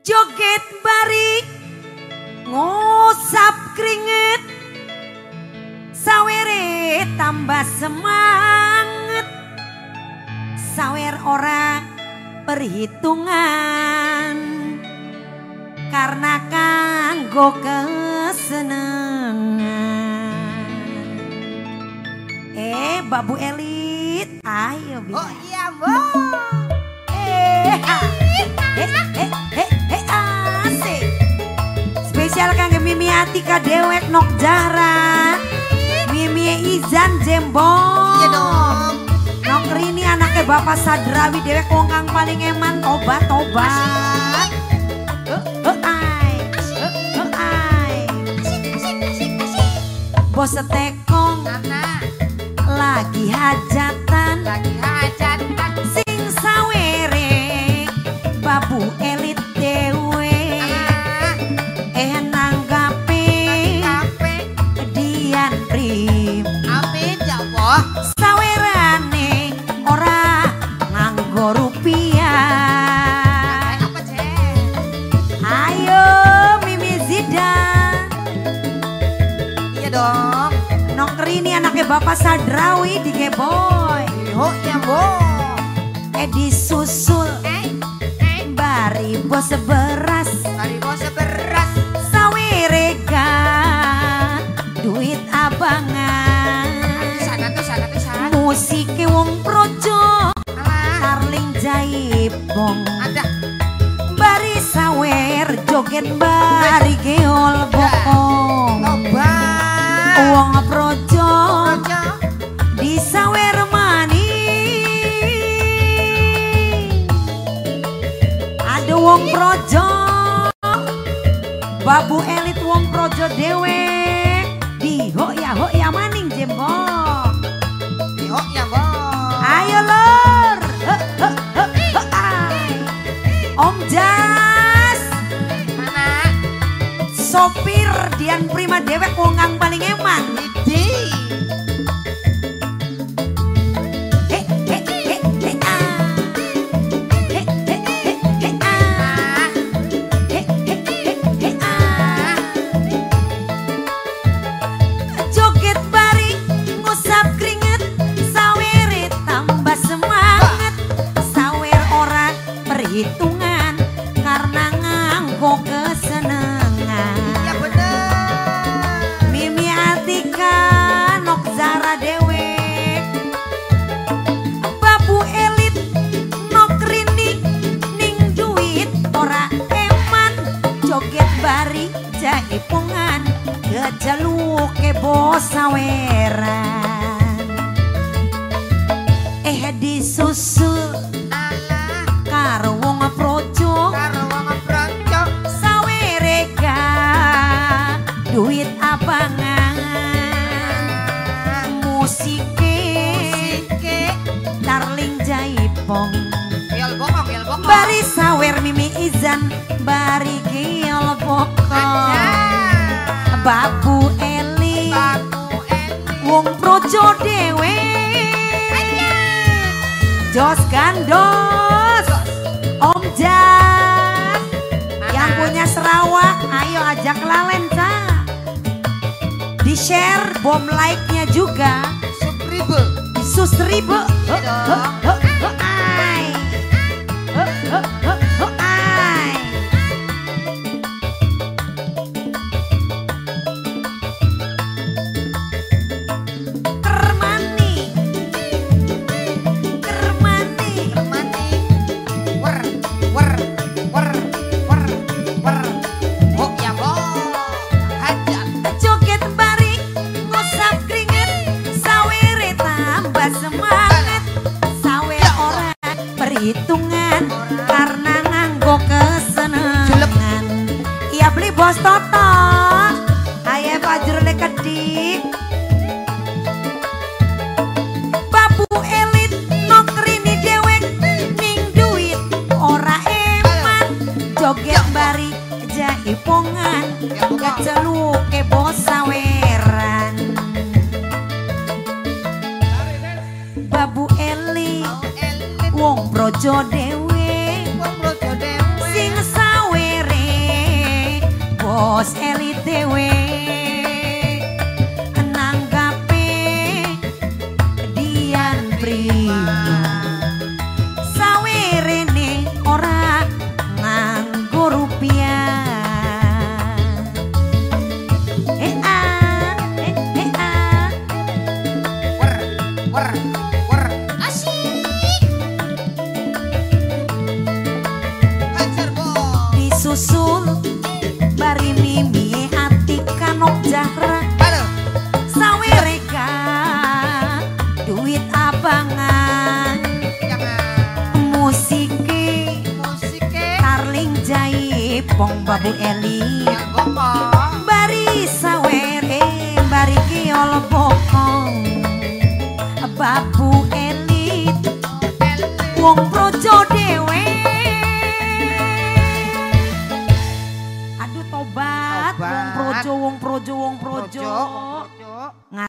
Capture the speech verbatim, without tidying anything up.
joget bari ngusap keringet sawere tambah semangat sawer ora perhitungan karena kanggo kesenengan. Eh Babu Elit ayo biar. Oh iya Bu. Eh ha. Eh eh eh eh asik. Spesial kangge Mimi Atika dewek nok jaran. Mimi Izan Jembong. Iya dong. Nok Rini anaknya Bapak Sadrawi dewek wong kang paling eman tobat tobat. Heeh ai. Heeh ai. Bos tekong Anak lagi hajatan lagi hajatan. sing sawere Babu Elit dewe eh nanggape Kape Dian Prim amin ya Allah. sawerane ora nganggo rupiah. Apa Cek? Ayo Mimi Zidan Iya dong. Nok Rini anaknya Bapak Sadrawi di Geboy Oh iya Bu. eh disusul Eh eh bari bos beras hari bos beras. sawerega duit abangan Sana tuh sana tuh sana. musike wong projo Alah Tarling Jaipong ada. bari sawer joget bari geol bokong Tobat. wong projo Rojo. di sawer mani ada wong projo Babu Elit wong projo dewe di hoya hoya maning jembong. Oh iya Bu. Ayo lor Heh, heh, heh, heh, ay. Om Jas Mana? sopir Dian Prima dewek wong kang paling eman. Di. He he he he ah. He he he he ah. He he he he ah. Joget bari ngusap keringet sawere tambah semangat sawer ora perhitungan karena nganggo kesenengan. Ya bener. Mimi Atika nok Zara dewek Babu Elit nok Rini ning duit ora eman joget bari jaipongan kejaluke bos saweran eh disusul Alah karo wong projo karo wong bronco. sawerega duit abangan musike Musike. Tarling Jaipong Yel bokong yel bokong. bari sawer Mimi Izan bari geol bokong Babu Eli Babu Eli. wong projo dewe Jos Gandos Om Jas yang punya Sarawak ayo ajak lalen Ca. Di share bom like-nya juga Supribe. susribe Iya dong. ai Heh, heh, heh, heh, ai. Kermani Kermani Mati. Wer wer wer wer wer. Oh ya Bu. Hajar. joget bari ngusap keringet sawere tambah semangat sawer ora perhitungan karena nganggo kesenengan iya beli bos Toto ayo Fajrul kedik Babu Elit nok Rini dewek ning duit ora eman joget bari jaipongan Ya Bu. keceluke bos saweran Babu Eli Mau elit. wong projo dewe Wong bronco dewe. sing sawer bos elit dewe nanggape Dian Prima sawerene ora nganggo rupiah. Eh ah, eh eh ah. Wer, wer, wer. Asik. Hajar bos. Disusul bari mimi ati kanok jahra Halo. sawereka duit abangan Jangan. musike Musiknya. Tarling Jaipong Babu Eli Yang gokong. bari sawere bari kiol bokong Babu Elit wong projo dewe. Aduh tobat, Tobat. wong projo wong projo wong projo. Projo, projo.